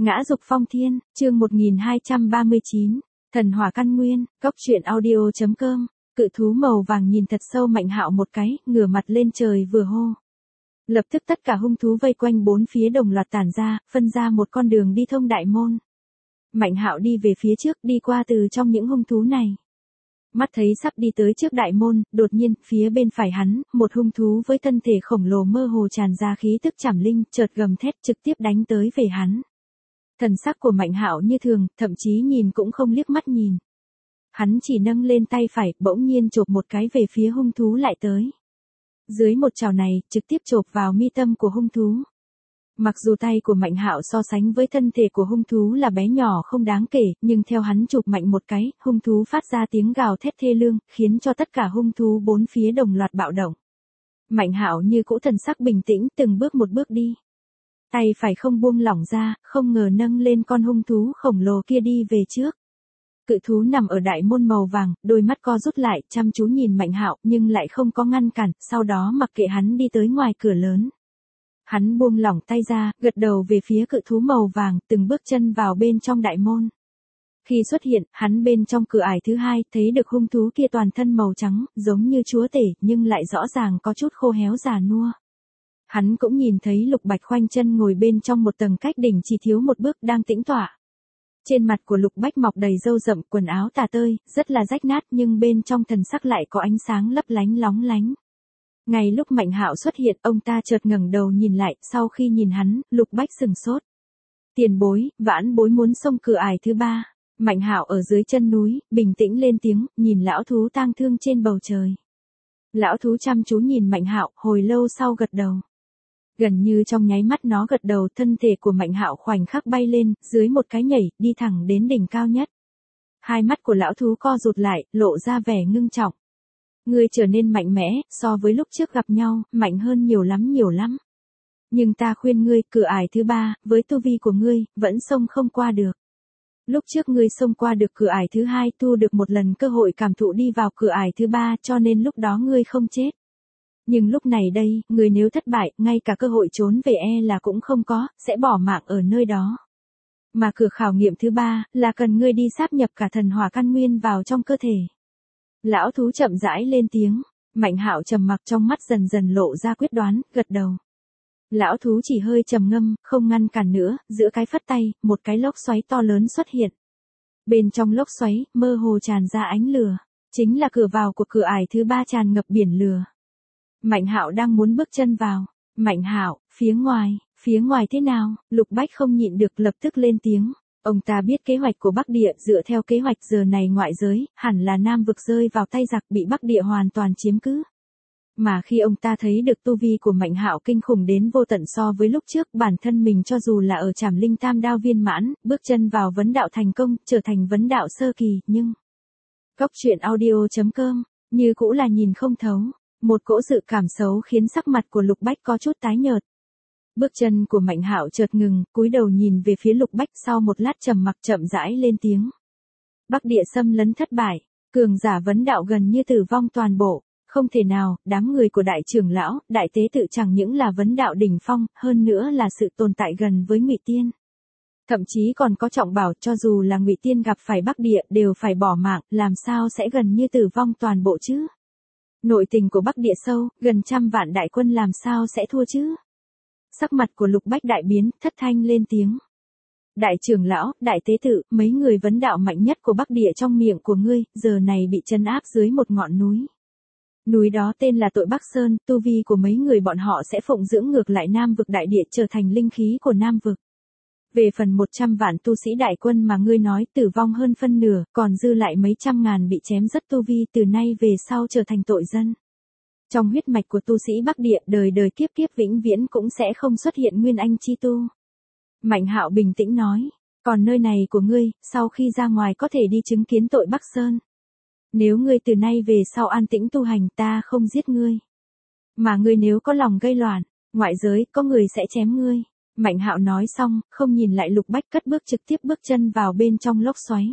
Ngã dục phong thiên, chương 1239, thần hỏa căn nguyên, góc truyện audio.com, cự thú màu vàng nhìn thật sâu Mạnh Hạo một cái, ngửa mặt lên trời vừa hô. Lập tức tất cả hung thú vây quanh bốn phía đồng loạt tản ra, phân ra một con đường đi thông đại môn. Mạnh Hạo đi về phía trước, đi qua từ trong những hung thú này. Mắt thấy sắp đi tới trước đại môn, đột nhiên, phía bên phải hắn, một hung thú với thân thể khổng lồ mơ hồ tràn ra khí tức trảm linh, chợt gầm thét trực tiếp đánh tới về hắn. Thần sắc của Mạnh Hạo như thường, thậm chí nhìn cũng không liếc mắt nhìn. Hắn chỉ nâng lên tay phải, bỗng nhiên chộp một cái về phía hung thú lại tới. Dưới một chảo này, trực tiếp chộp vào mi tâm của hung thú. Mặc dù tay của Mạnh Hạo so sánh với thân thể của hung thú là bé nhỏ không đáng kể, nhưng theo hắn chụp mạnh một cái, hung thú phát ra tiếng gào thét thê lương, khiến cho tất cả hung thú bốn phía đồng loạt bạo động. Mạnh Hạo như cũ thần sắc bình tĩnh, từng bước một bước đi. Tay phải không buông lỏng ra, không ngờ nâng lên con hung thú khổng lồ kia đi về trước. Cự thú nằm ở đại môn màu vàng, đôi mắt co rút lại, chăm chú nhìn Mạnh Hạo, nhưng lại không có ngăn cản, sau đó mặc kệ hắn đi tới ngoài cửa lớn. Hắn buông lỏng tay ra, gật đầu về phía cự thú màu vàng, từng bước chân vào bên trong đại môn. Khi xuất hiện, hắn bên trong cửa ải thứ hai, thấy được hung thú kia toàn thân màu trắng, giống như chúa tể, nhưng lại rõ ràng có chút khô héo già nua. Hắn cũng nhìn thấy Lục Bạch khoanh chân ngồi bên trong một tầng cách đỉnh chỉ thiếu một bước đang tĩnh tọa. Trên mặt của Lục Bách mọc đầy râu rậm, quần áo tả tơi, rất là rách nát nhưng bên trong thần sắc lại có ánh sáng lấp lánh lóng lánh. Ngay lúc Mạnh Hạo xuất hiện, ông ta chợt ngẩng đầu nhìn lại, sau khi nhìn hắn, Lục Bách sừng sốt. Tiền bối, vãn bối muốn xông cửa ải thứ ba. Mạnh Hạo ở dưới chân núi, bình tĩnh lên tiếng, nhìn lão thú tang thương trên bầu trời. Lão thú chăm chú nhìn Mạnh Hạo, hồi lâu sau gật đầu. Gần như trong nháy mắt nó gật đầu, thân thể của Mạnh Hạo khoảnh khắc bay lên, dưới một cái nhảy, đi thẳng đến đỉnh cao nhất. Hai mắt của lão thú co rụt lại, lộ ra vẻ ngưng trọng. Ngươi trở nên mạnh mẽ, so với lúc trước gặp nhau, mạnh hơn nhiều lắm. Nhưng ta khuyên ngươi, cửa ải thứ ba, với tu vi của ngươi, vẫn xông không qua được. Lúc trước ngươi xông qua được cửa ải thứ hai, thu được một lần cơ hội cảm thụ đi vào cửa ải thứ ba, cho nên lúc đó ngươi không chết. Nhưng lúc này đây, ngươi nếu thất bại, ngay cả cơ hội trốn về là cũng không có, sẽ bỏ mạng ở nơi đó. Mà cửa khảo nghiệm thứ ba, là cần ngươi đi sáp nhập cả thần hỏa căn nguyên vào trong cơ thể. Lão thú chậm rãi lên tiếng, Mạnh Hạo trầm mặc, trong mắt dần dần lộ ra quyết đoán, gật đầu. Lão thú chỉ hơi trầm ngâm, không ngăn cản nữa, giữa cái phất tay, một cái lốc xoáy to lớn xuất hiện. Bên trong lốc xoáy, mơ hồ tràn ra ánh lửa, chính là cửa vào của cửa ải thứ ba tràn ngập biển lửa. Mạnh Hạo đang muốn bước chân vào. Mạnh Hạo, phía ngoài thế nào? Lục Bách không nhịn được lập tức lên tiếng. Ông ta biết kế hoạch của Bắc Địa, dựa theo kế hoạch giờ này ngoại giới, hẳn là Nam vực rơi vào tay giặc, bị Bắc Địa hoàn toàn chiếm cứ. Mà khi ông ta thấy được tu vi của Mạnh Hạo kinh khủng đến vô tận so với lúc trước, bản thân mình cho dù là ở Trảm Linh Tam Đao viên mãn, bước chân vào vấn đạo thành công, trở thành vấn đạo sơ kỳ, nhưng góc truyện audio.com, như cũ là nhìn không thấu. Một cỗ dự cảm xấu khiến sắc mặt của Lục Bách có chút tái nhợt. Bước chân của Mạnh Hạo chợt ngừng, cúi đầu nhìn về phía Lục Bách, sau một lát trầm mặc chậm rãi lên tiếng. Bắc Địa xâm lấn thất bại, cường giả vấn đạo gần như tử vong toàn bộ, không thể nào, đám người của đại trưởng lão, đại tế tự chẳng những là vấn đạo đỉnh phong, hơn nữa là sự tồn tại gần với Ngụy Tiên. Thậm chí còn có trọng bảo, cho dù là Ngụy Tiên gặp phải Bắc Địa đều phải bỏ mạng, làm sao sẽ gần như tử vong toàn bộ chứ? Nội tình của Bắc Địa sâu, gần 100 vạn đại quân làm sao sẽ thua chứ? Sắc mặt của Lục Bách đại biến, thất thanh lên tiếng. Đại trưởng lão, đại tế tự, mấy người vấn đạo mạnh nhất của Bắc Địa trong miệng của ngươi, giờ này bị trấn áp dưới một ngọn núi. Núi đó tên là Tội Bắc Sơn, tu vi của mấy người bọn họ sẽ phụng dưỡng ngược lại Nam vực đại địa, trở thành linh khí của Nam vực. Về phần 100 vạn tu sĩ đại quân mà ngươi nói tử vong hơn phân nửa, còn dư lại mấy trăm ngàn bị chém rất tu vi, từ nay về sau trở thành tội dân. Trong huyết mạch của tu sĩ Bắc Địa, đời đời kiếp kiếp vĩnh viễn cũng sẽ không xuất hiện nguyên anh chi tu. Mạnh Hạo bình tĩnh nói, còn nơi này của ngươi, sau khi ra ngoài có thể đi chứng kiến Tội Bắc Sơn. Nếu ngươi từ nay về sau an tĩnh tu hành, ta không giết ngươi. Mà ngươi nếu có lòng gây loạn, ngoại giới có người sẽ chém ngươi. Mạnh Hạo nói xong, không nhìn lại Lục Bách, cất bước trực tiếp bước chân vào bên trong lốc xoáy.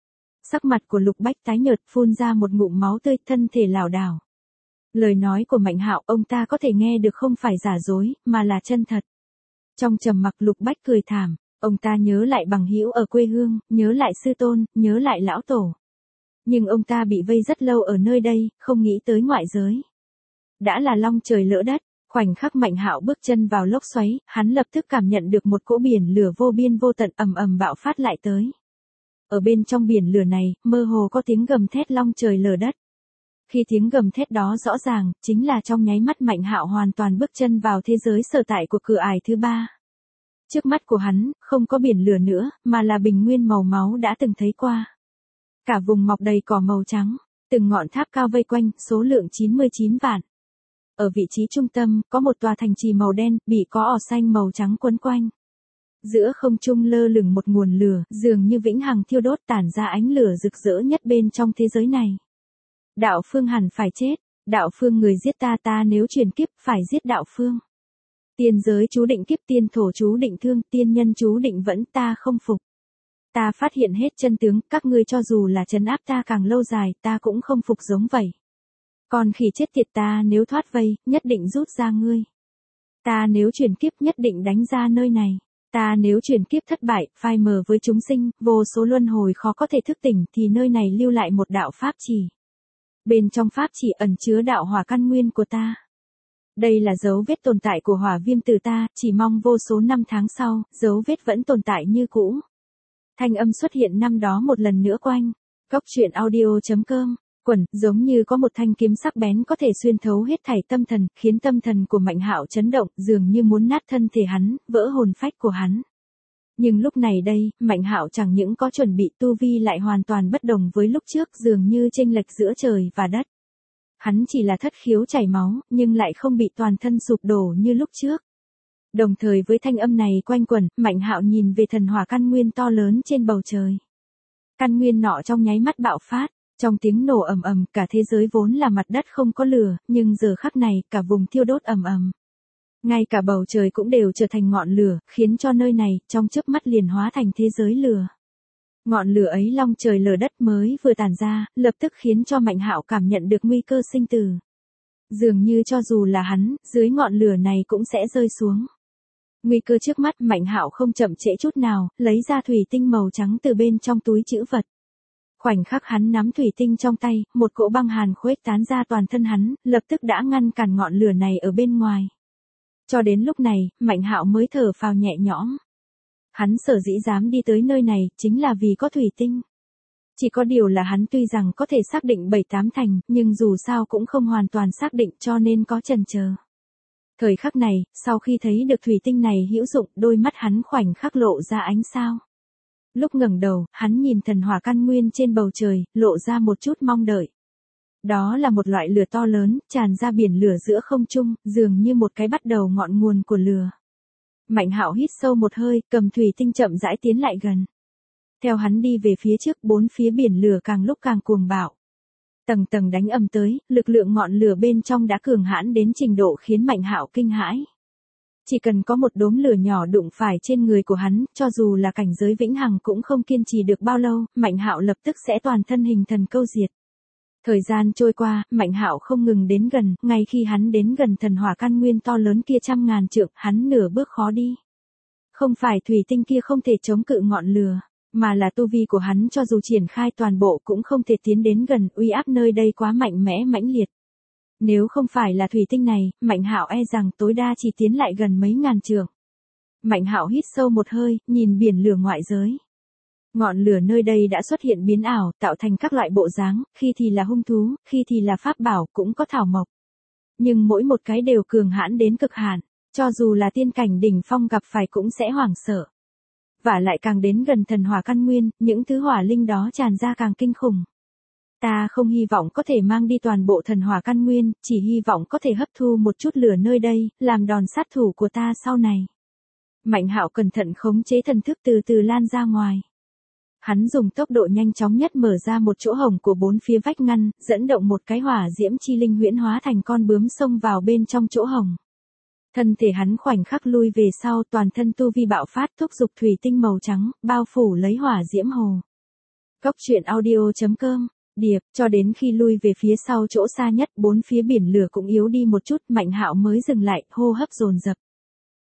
Sắc mặt của Lục Bách tái nhợt, phun ra một ngụm máu tươi, thân thể lảo đảo. Lời nói của Mạnh Hạo ông ta có thể nghe được không phải giả dối, mà là chân thật. Trong trầm mặc Lục Bách cười thảm, Ông ta nhớ lại bằng hữu ở quê hương, nhớ lại sư tôn, nhớ lại lão tổ. Nhưng ông ta bị vây rất lâu ở nơi đây, không nghĩ tới ngoại giới. Đã là long trời lỡ đất, khoảnh khắc Mạnh Hạo bước chân vào lốc xoáy, hắn lập tức cảm nhận được một cỗ biển lửa vô biên vô tận ầm ầm bạo phát lại tới. Ở bên trong biển lửa này, mơ hồ có tiếng gầm thét long trời lở đất. Khi tiếng gầm thét đó rõ ràng, chính là trong nháy mắt Mạnh Hạo hoàn toàn bước chân vào thế giới sở tại của cửa ải thứ ba. Trước mắt của hắn, không có biển lửa nữa, mà là bình nguyên màu máu đã từng thấy qua. Cả vùng mọc đầy cỏ màu trắng, từng ngọn tháp cao vây quanh, số lượng 99 vạn. Ở vị trí trung tâm, có một tòa thành trì màu đen, bị có ỏ xanh màu trắng quấn quanh. Giữa không trung lơ lửng một nguồn lửa, dường như vĩnh hằng thiêu đốt tản ra ánh lửa rực rỡ nhất bên trong thế giới này. Đạo Phương hẳn phải chết, Đạo Phương người giết ta nếu chuyển kiếp, phải giết Đạo Phương. Tiên giới chú định kiếp, tiên thổ chú định thương, tiên nhân chú định vẫn, ta không phục. Ta phát hiện hết chân tướng, các ngươi cho dù là trấn áp ta càng lâu dài, ta cũng không phục giống vậy. Còn khỉ chết tiệt, ta nếu thoát vây, nhất định rút ra ngươi. Ta nếu chuyển kiếp, nhất định đánh ra nơi này. Ta nếu chuyển kiếp thất bại, phai mờ với chúng sinh, vô số luân hồi khó có thể thức tỉnh, thì nơi này lưu lại một đạo pháp chỉ. Bên trong pháp chỉ ẩn chứa đạo hỏa căn nguyên của ta. Đây là dấu vết tồn tại của hỏa viêm từ ta, chỉ mong vô số năm tháng sau, dấu vết vẫn tồn tại như cũ. Thanh âm xuất hiện năm đó một lần nữa quanh. Cốc truyện audio.com. Quẩn, giống như có một thanh kiếm sắc bén có thể xuyên thấu hết thảy tâm thần, khiến tâm thần của Mạnh Hạo chấn động, dường như muốn nát thân thể hắn, vỡ hồn phách của hắn. Nhưng lúc này đây, Mạnh Hạo chẳng những có chuẩn bị, tu vi lại hoàn toàn bất đồng với lúc trước, dường như chênh lệch giữa trời và đất. Hắn chỉ là thất khiếu chảy máu, nhưng lại không bị toàn thân sụp đổ như lúc trước. Đồng thời với thanh âm này quanh quẩn, Mạnh Hạo nhìn về thần hỏa căn nguyên to lớn trên bầu trời. Căn nguyên nọ trong nháy mắt bạo phát. Trong tiếng nổ ầm ầm, cả thế giới vốn là mặt đất không có lửa, nhưng giờ khắc này, cả vùng thiêu đốt ầm ầm. Ngay cả bầu trời cũng đều trở thành ngọn lửa, khiến cho nơi này, trong chớp mắt liền hóa thành thế giới lửa. Ngọn lửa ấy long trời lở đất mới vừa tàn ra, lập tức khiến cho Mạnh Hạo cảm nhận được nguy cơ sinh tử. Dường như cho dù là hắn, dưới ngọn lửa này cũng sẽ rơi xuống. Nguy cơ trước mắt, Mạnh Hạo không chậm trễ chút nào, lấy ra thủy tinh màu trắng từ bên trong túi trữ vật. Khoảnh khắc hắn nắm thủy tinh trong tay, một cỗ băng hàn khuếch tán ra toàn thân hắn, lập tức đã ngăn cản ngọn lửa này ở bên ngoài. Cho đến lúc này, Mạnh Hạo mới thở phào nhẹ nhõm. Hắn sở dĩ dám đi tới nơi này, chính là vì có thủy tinh. Chỉ có điều là hắn tuy rằng có thể xác định 7-8 thành, nhưng dù sao cũng không hoàn toàn xác định, cho nên có chần chờ. Thời khắc này, sau khi thấy được thủy tinh này hữu dụng, đôi mắt hắn khoảnh khắc lộ ra ánh sao. Lúc ngẩng đầu, hắn nhìn thần hỏa căn nguyên trên bầu trời, lộ ra một chút mong đợi. Đó là một loại lửa to lớn, tràn ra biển lửa giữa không trung, dường như một cái bắt đầu ngọn nguồn của lửa. Mạnh Hạo hít sâu một hơi, cầm thủy tinh chậm rãi tiến lại gần. Theo hắn đi về phía trước, bốn phía biển lửa càng lúc càng cuồng bạo. Tầng tầng đánh ầm tới, lực lượng ngọn lửa bên trong đã cường hãn đến trình độ khiến Mạnh Hạo kinh hãi. Chỉ cần có một đốm lửa nhỏ đụng phải trên người của hắn, cho dù là cảnh giới vĩnh hằng cũng không kiên trì được bao lâu, Mạnh Hạo lập tức sẽ toàn thân hình thần câu diệt. Thời gian trôi qua, Mạnh Hạo không ngừng đến gần, ngay khi hắn đến gần thần hỏa căn nguyên to lớn kia 100.000 trượng, hắn nửa bước khó đi. Không phải thủy tinh kia không thể chống cự ngọn lửa, mà là tu vi của hắn cho dù triển khai toàn bộ cũng không thể tiến đến gần, uy áp nơi đây quá mạnh mẽ mãnh liệt. Nếu không phải là thủy tinh này, Mạnh Hạo e rằng tối đa chỉ tiến lại gần mấy ngàn trượng. Mạnh Hạo hít sâu một hơi, nhìn biển lửa ngoại giới. Ngọn lửa nơi đây đã xuất hiện biến ảo, tạo thành các loại bộ dáng, khi thì là hung thú, khi thì là pháp bảo, cũng có thảo mộc. Nhưng mỗi một cái đều cường hãn đến cực hạn, cho dù là tiên cảnh đỉnh phong gặp phải cũng sẽ hoảng sợ. Và lại càng đến gần thần hỏa căn nguyên, những thứ hỏa linh đó tràn ra càng kinh khủng. Ta không hy vọng có thể mang đi toàn bộ thần hỏa căn nguyên, chỉ hy vọng có thể hấp thu một chút lửa nơi đây, làm đòn sát thủ của ta sau này. Mạnh Hạo cẩn thận khống chế thần thức từ từ lan ra ngoài. Hắn dùng tốc độ nhanh chóng nhất mở ra một chỗ hổng của bốn phía vách ngăn, dẫn động một cái hỏa diễm chi linh huyễn hóa thành con bướm xông vào bên trong chỗ hổng. Thân thể hắn khoảnh khắc lui về sau, toàn thân tu vi bạo phát, thúc giục thủy tinh màu trắng, bao phủ lấy hỏa diễm hồ. Cốc truyện audio.com. Điệp, cho đến khi lui về phía sau chỗ xa nhất, bốn phía biển lửa cũng yếu đi một chút, Mạnh Hạo mới dừng lại, hô hấp dồn dập.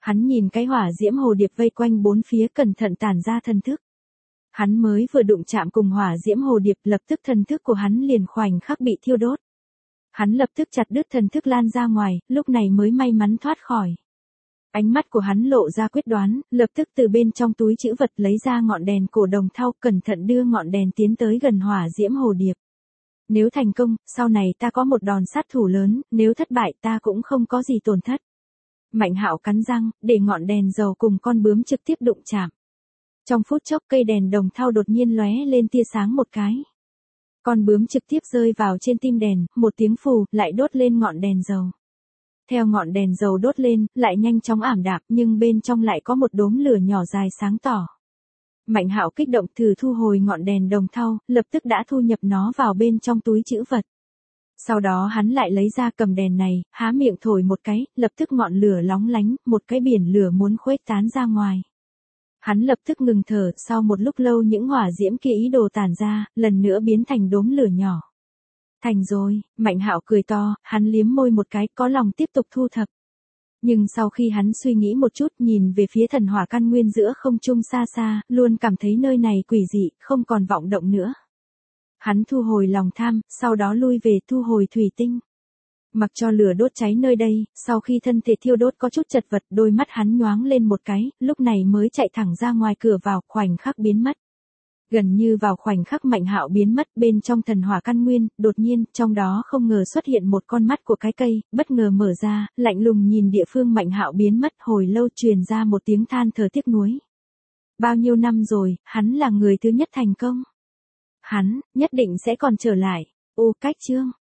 Hắn nhìn cái hỏa diễm hồ điệp vây quanh bốn phía cẩn thận tản ra thần thức. Hắn mới vừa đụng chạm cùng hỏa diễm hồ điệp, lập tức thần thức của hắn liền khoảnh khắc bị thiêu đốt. Hắn lập tức chặt đứt thần thức lan ra ngoài, lúc này mới may mắn thoát khỏi. Ánh mắt của hắn lộ ra quyết đoán, lập tức từ bên trong túi trữ vật lấy ra ngọn đèn cổ đồng thau, cẩn thận đưa ngọn đèn tiến tới gần hỏa diễm hồ điệp. Nếu thành công, sau này ta có một đòn sát thủ lớn, nếu thất bại ta cũng không có gì tổn thất. Mạnh Hạo cắn răng, để ngọn đèn dầu cùng con bướm trực tiếp đụng chạm. Trong phút chốc cây đèn đồng thau đột nhiên lóe lên tia sáng một cái. Con bướm trực tiếp rơi vào trên tim đèn, một tiếng phù, lại đốt lên ngọn đèn dầu. Theo ngọn đèn dầu đốt lên, lại nhanh chóng ảm đạm, nhưng bên trong lại có một đốm lửa nhỏ dài sáng tỏ. Mạnh Hạo kích động thử thu hồi ngọn đèn đồng thau, lập tức đã thu nhập nó vào bên trong túi trữ vật. Sau đó hắn lại lấy ra cầm đèn này, há miệng thổi một cái, lập tức ngọn lửa lóng lánh, một cái biển lửa muốn khuếch tán ra ngoài. Hắn lập tức ngừng thở, sau một lúc lâu những hỏa diễm kia ý đồ tản ra, lần nữa biến thành đốm lửa nhỏ. Thành rồi, Mạnh Hạo cười to, hắn liếm môi một cái, có lòng tiếp tục thu thập. Nhưng sau khi hắn suy nghĩ một chút, nhìn về phía thần hỏa căn nguyên giữa không trung xa xa, luôn cảm thấy nơi này quỷ dị, không còn vọng động nữa. Hắn thu hồi lòng tham, sau đó lui về thu hồi thủy tinh. Mặc cho lửa đốt cháy nơi đây, sau khi thân thể thiêu đốt có chút chật vật, đôi mắt hắn nhoáng lên một cái, lúc này mới chạy thẳng ra ngoài cửa vào, khoảnh khắc biến mất. Gần như vào khoảnh khắc Mạnh Hạo biến mất bên trong thần hỏa căn nguyên, đột nhiên, trong đó không ngờ xuất hiện một con mắt của cái cây, bất ngờ mở ra, lạnh lùng nhìn địa phương Mạnh Hạo biến mất, hồi lâu truyền ra một tiếng than thở tiếc nuối. Bao nhiêu năm rồi, hắn là người thứ nhất thành công. Hắn, nhất định sẽ còn trở lại. Cách chương.